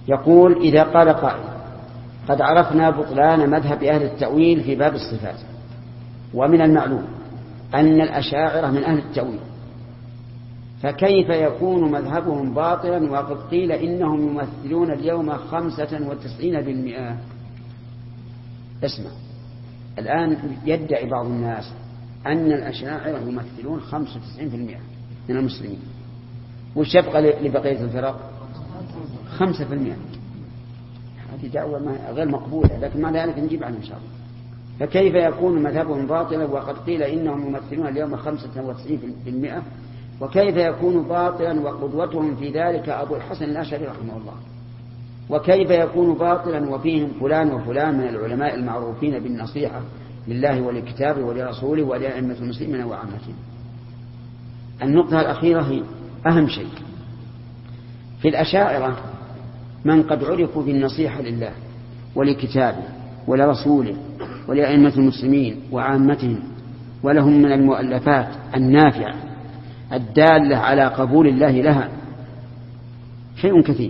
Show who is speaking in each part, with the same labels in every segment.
Speaker 1: يقول: إذا قال قائل: قد عرفنا بطلان مذهب أهل التأويل في باب الصفات، ومن المعلوم أن الأشاعرة من أهل التأويل، فكيف يكون مذهبهم باطلا وقد قيل إنهم يمثلون اليوم 95%؟ اسمع، الآن يدعي بعض الناس أن الأشاعرة يمثلون 95% من المسلمين، وش يبقى لبقية الفرق؟ 5%. هذه دعوة غير مقبولة، لكن مع ذلك نجيب عنها إن شاء الله. فكيف يكون مذهبهم باطلا وقد قيل إنهم يمثلون اليوم 95%؟ وكيف يكون باطلا وقدوتهم في ذلك أبو الحسن الأشعري رحمه الله؟ وكيف يكون باطلا وفيهم فلان وفلان من العلماء المعروفين بالنصيحة لله ولكتابه ولرسوله ولأئمة المسلمين وعامتهم؟ النقطة الأخيرة هي أهم شيء في الأشاعرة: من قد عرفوا بالنصيحة لله ولكتابه ولرسوله ولأئمة المسلمين وعامتهم، ولهم من المؤلفات النافعة الدالة على قبول الله لها شيء كثير.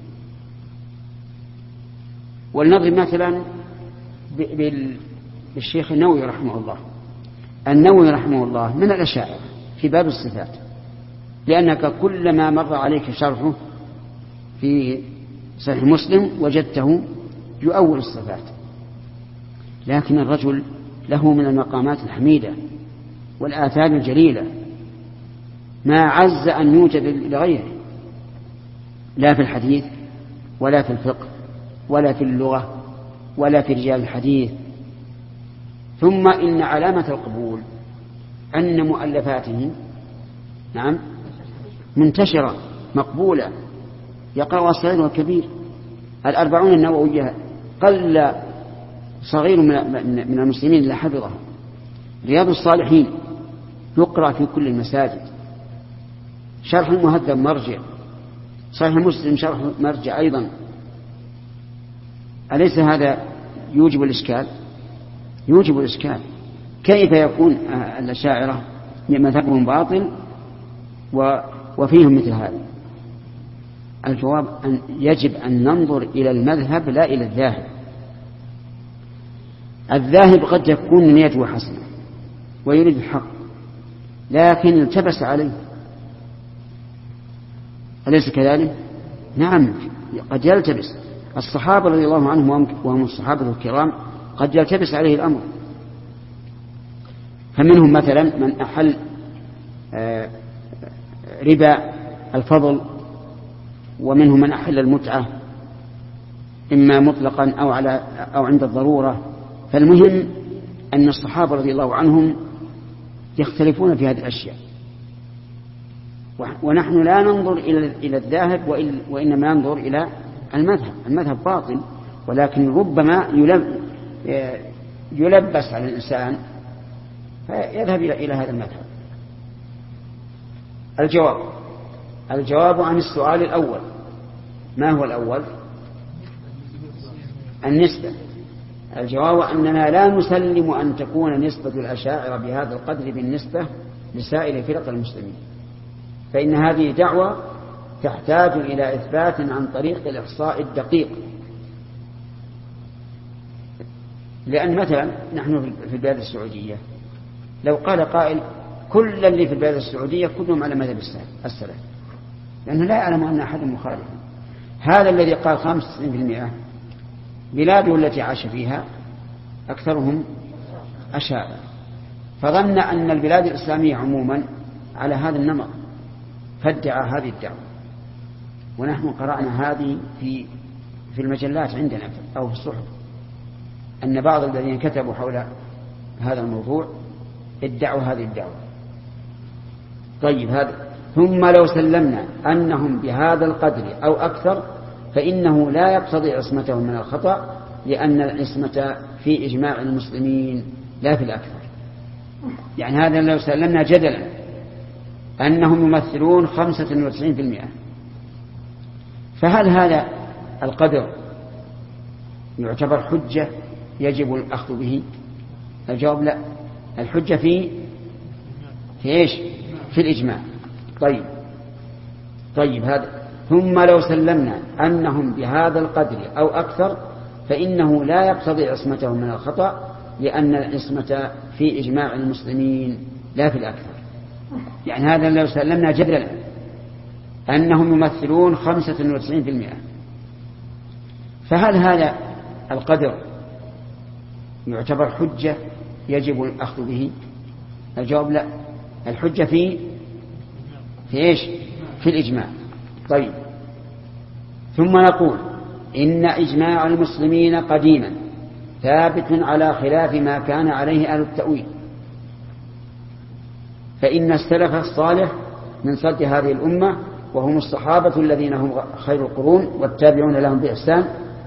Speaker 1: ولنضرب مثلا بالشيخ النووي رحمه الله. النووي رحمه الله من الأشاعرة في باب الصفات، لأنك كلما مر عليك شرحه في صحيح مسلم وجدته يؤول الصفات، لكن الرجل له من المقامات الحميدة والآثار الجليلة ما عز أن يوجد لغيره، لا في الحديث ولا في الفقه ولا في اللغة ولا في رجال الحديث. ثم إن علامة القبول أن مؤلفاته منتشرة مقبولة، يقرأ الصغير والكبير. 40 النووية قل صغير من المسلمين اللي حفظها. رياض الصالحين يقرأ في كل المساجد. شرح المهذب مرجع، صحيح مسلم شرح مرجع أيضا. أليس هذا يوجب الإشكال؟ يوجب الإشكال. كيف يكون الأشاعرة مذهبهم باطل وفيهم مثل هذا؟ الجواب أن يجب أن ننظر إلى المذهب لا إلى الذاهب. الذاهب قد يكون نيته حسنة ويريد الحق، لكن التبس عليه، أليس كذلك؟ نعم، قد يلتبس. الصحابة رضي الله عنهم وهم الصحابة الكرام قد يلتبس عليه الأمر. فمنهم مثلا من أحل ربا الفضل، ومنهم من أحل المتعة إما مطلقا أو عند الضرورة. فالمهم أن الصحابة رضي الله عنهم يختلفون في هذه الأشياء، ونحن لا ننظر إلى الذاهب وإنما ننظر إلى المذهب. المذهب باطل، ولكن ربما يلبس على الإنسان فيذهب إلى هذا المذهب. الجواب عن السؤال الأول: ما هو الأول؟ النسبة. الجواب أننا لا نسلم أن تكون نسبة الأشاعرة بهذا القدر بالنسبة لسائر فرق المسلمين، فإن هذه دعوة تحتاج إلى إثبات عن طريق الإحصاء الدقيق. لأن مثلا نحن في البلاد السعودية لو قال قائل: كل اللي في البلاد السعودية كلهم على مذهب السلف، لأنه لا يعلم أن أحد مخالف. هذا الذي قال 95% بلاده التي عاش فيها أكثرهم أشاعرة، فظن أن البلاد الإسلامية عموما على هذا النمط، فادعى هذه الدعوة. ونحن قرأنا هذه في المجلات عندنا أو في الصحف، أن بعض الذين كتبوا حول هذا الموضوع ادعوا هذه الدعوة. طيب، هذا ثم لو سلمنا أنهم بهذا القدر أو أكثر فإنه لا يقتضي عصمتهم من الخطأ، لأن العصمة في إجماع المسلمين لا في الأكثر. يعني هذا لو سلمنا جدلا أنهم يمثلون 95%، فهل هذا القدر يعتبر حجة يجب الأخذ به؟ الجواب لا. الحجة في إيش؟ في الإجماع. طيب هذا ثم لو سلمنا أنهم بهذا القدر أو أكثر فإنه لا يقتضي عصمتهم من الخطأ، لأن العصمة في إجماع المسلمين لا في الأكثر. يعني هذا لو سلمنا جدلا أنهم يمثلون 95%، فهل هذا القدر يعتبر حجة يجب الأخذ به؟ الجواب لا، الحجة في إيش؟ في الإجماع. طيب، ثم نقول إن إجماع المسلمين قديما ثابت على خلاف ما كان عليه أهل التأويل، فإن السلف الصالح من صلت هذه الأمة وهم الصحابة الذين هم خير القرون والتابعون لهم بإحسان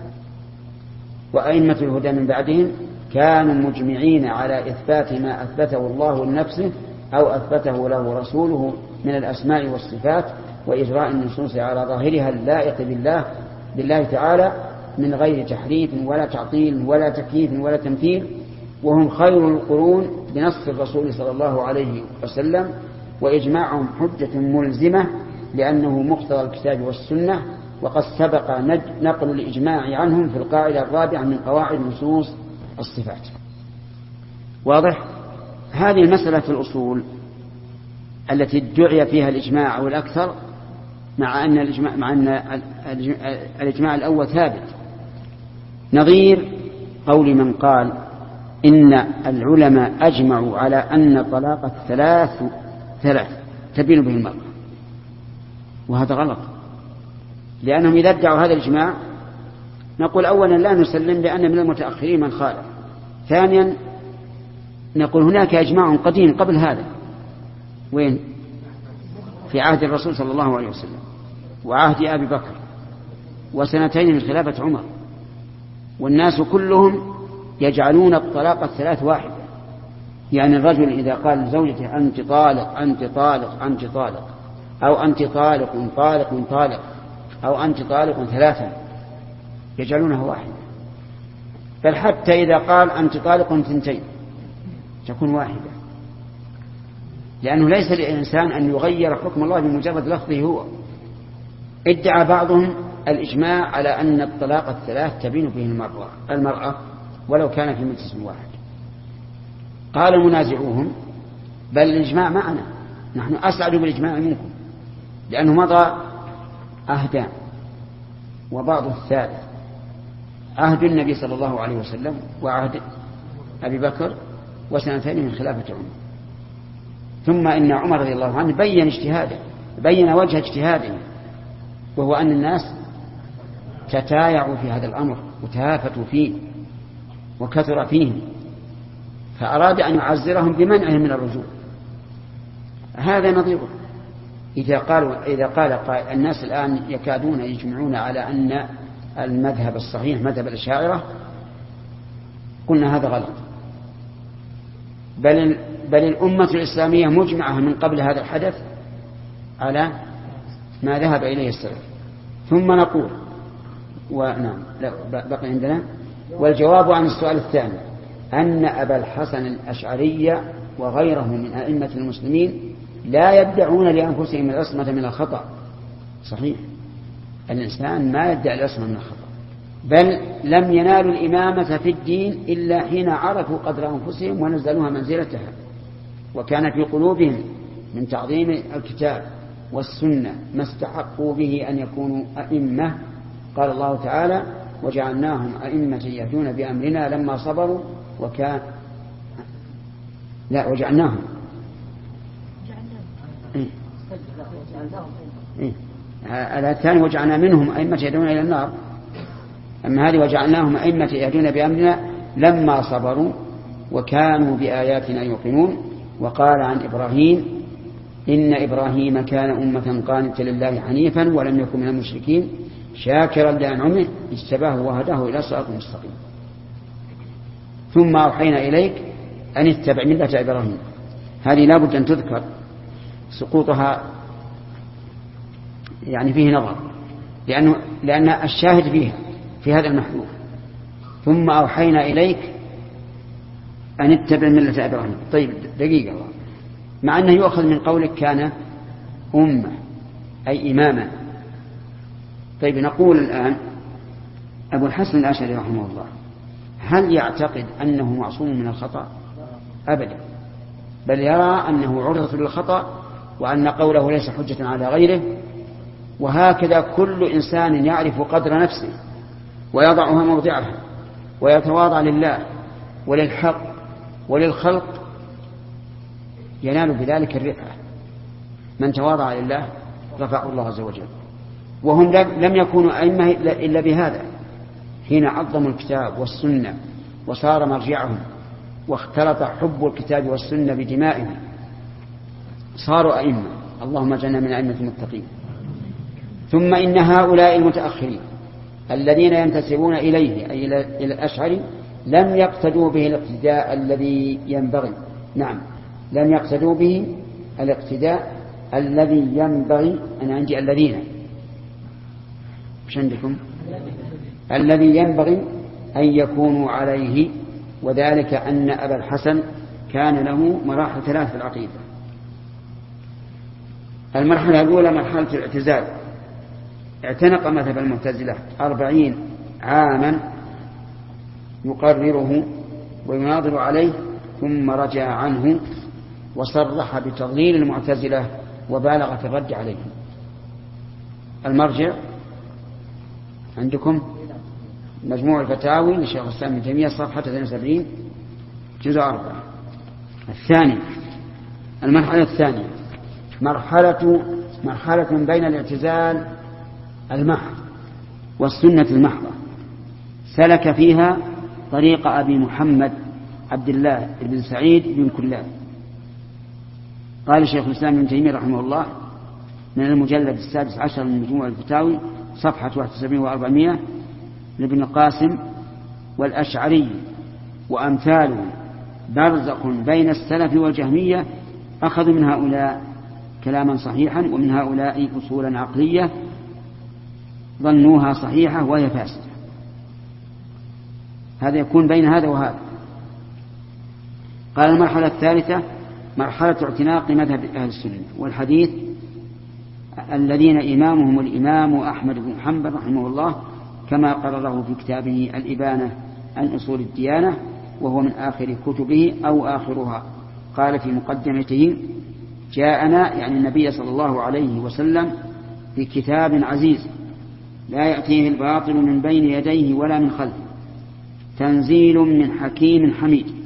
Speaker 1: وأئمة الهدى من بعدهم كانوا مجمعين على إثبات ما أثبته الله لنفسه أو أثبته له رسوله من الأسماء والصفات، وإجراء النصوص على ظاهرها اللائق بالله تعالى من غير تحريف ولا تعطيل ولا تكييف ولا تمثيل، وهم خير القرون بنص الرسول صلى الله عليه وسلم، وإجماعهم حجة ملزمة لأنه مقتضى الكتاب والسنة، وقد سبق نقل الإجماع عنهم في القاعدة الرابعة من قواعد نصوص الصفات. واضح؟ هذه المسألة في الأصول التي ادعي فيها الإجماع أو الأكثر، مع أن الإجماع الأول ثابت، نظير قول من قال إن العلماء أجمعوا على أن طلاق الثلاث تبين به المرأة، وهذا غلط، لأنهم إذا ادعوا هذا الإجماع نقول أولا لا نسلم لأن من المتأخرين من خالف، ثانيا نقول هناك إجماع قديم قبل هذا، وين؟ في عهد الرسول صلى الله عليه وسلم وعهد أبي بكر وسنتين من خلافة عمر، والناس كلهم يجعلون الطلاق الثلاث واحدة، يعني الرجل إذا قال لزوجته أنت طالق أنت طالق أنت طالق، أو أنت طالق طالق طالق، أو أنت طالق ثلاثا، يجعلونها واحدة، بل حتى إذا قال أنت طالق ثنتين تكون واحدة، لأنه ليس للإنسان أن يغير حكم الله بمجرد لفظه هو. ادعى بعضهم الإجماع على أن الطلاق الثلاث تبين به المرأة ولو كان في مجلس واحد. قال منازعوهم بل الإجماع معنا، نحن أسعد بالإجماع منكم، لأنه مضى عهدان، وبعض الثالث عهد النبي صلى الله عليه وسلم وعهد أبي بكر وسنتين من خلافة عمر. ثم إن عمر رضي الله عنه بين اجتهاده، بين وجه اجتهاده، وهو أن الناس تتايعوا في هذا الأمر وتهافتوا فيه وكثر فيهم، فأراد أن يعزرهم بمنعهم من الرجوع. هذا نظيره. إذا قال الناس الآن يكادون يجمعون على أن المذهب الصحيح مذهب الأشاعرة، قلنا هذا غلط، بل الأمة الإسلامية مجمعة من قبل هذا الحدث على ما ذهب إليه السلف. ثم نقول ونعم بقي عندنا. والجواب عن السؤال الثاني أن أبا الحسن الأشعري وغيره من أئمة المسلمين لا يدعون لأنفسهم العصمة من الخطأ. صحيح، الإنسان ما يدعي العصمة من الخطأ، بل لم ينالوا الإمامة في الدين إلا حين عرفوا قدر أنفسهم ونزلوها منزلتها، وكان في قلوبهم من تعظيم الكتاب والسنة ما استحقوا به أن يكونوا أئمة. قال الله تعالى وجعلناهم أئمة يهدون بأمرنا لما صبروا وكان لا وجعلناهم الثاني وجعلنا منهم أئمة يهدون إلى النار، أما هذه وجعلناهم أئمة يهدون بأمرنا لما صبروا وكانوا بآياتنا يوقنون. وقال عن إبراهيم إن إبراهيم كان أمة قانتا لله حنيفا ولم يكن من المشركين شاكرا لأنعمه اجتباه وهداه إلى صراط مستقيم. ثم أوحينا إليك أن اتبع ملة إبراهيم. هذه لا بد أن تذكر، سقوطها يعني فيه نظر، لأن الشاهد فيها في هذا المحذوف. ثم أوحينا إليك أن اتبع ملة إبراهيم. طيب دقيقة الله، مع أنه يؤخذ من قولك كان أمة أي إماما، طيب نقول الآن أبو الحسن الأشعري رحمه الله هل يعتقد أنه معصوم من الخطأ؟ أبدا، بل يرى أنه عرضة للخطأ وأن قوله ليس حجة على غيره. وهكذا كل إنسان يعرف قدر نفسه ويضعها موضعها ويتواضع لله وللحق وللخلق ينال بذلك الرفعة. من تواضع لله رفعه الله عز وجل. وهم لم يكونوا أئمة إلا بهذا، حين عظموا الكتاب والسنة وصار مرجعهم واختلط حب الكتاب والسنة بدمائهم صاروا أئمة. اللهم اجعلنا من أئمة المتقين. ثم إن هؤلاء المتأخرين الذين ينتسبون إليه أي إلى الأشعري لم يقتدوا به الاقتداء الذي ينبغي. نعم، لم يقتدوا به الاقتداء الذي ينبغي. أنا عندي الذين، مش عندكم؟ الذي ينبغي أن يكونوا عليه، وذلك أن أبا الحسن كان له مراحل 3 في العقيدة. المرحلة الأولى مرحلة الاعتزال، اعتنق مذهب المعتزلة 40 عاما يقرره ويناظر عليه، ثم رجع عنه وصرح بتضليل المعتزلة وبالغ في الرد عليهم. المرجع عندكم مجموع الفتاوي لشيخ الإسلام ابن تيمية صفحة 72 جزء 4. الثاني المرحلة الثانية مرحلة بين الاعتزال المحض والسنة المحضة، سلك فيها طريق أبي محمد عبد الله بن سعيد بن كلاب. قال شيخ الإسلام ابن تيمية رحمه الله من المجلد 16 من مجموع الفتاوي صفحة 71 و400 لابن القاسم: والأشعري وأمثاله برزق بين السلف والجهمية، أخذوا من هؤلاء كلاما صحيحا ومن هؤلاء أصولا عقلية ظنوها صحيحة وهي فاسدة. هذا يكون بين هذا وهذا. قال المرحلة الثالثة مرحلة اعتناق مذهب أهل السنة والحديث الذين إمامهم الإمام أحمد بن حنبل رحمه الله، كما قرره في كتابه الإبانة عن أصول الديانة، وهو من آخر كتبه أو آخرها. قال في مقدمته: جاءنا يعني النبي صلى الله عليه وسلم بكتاب عزيز لا يأتيه الباطل من بين يديه ولا من خلفه، تنزيل من حكيم حميد.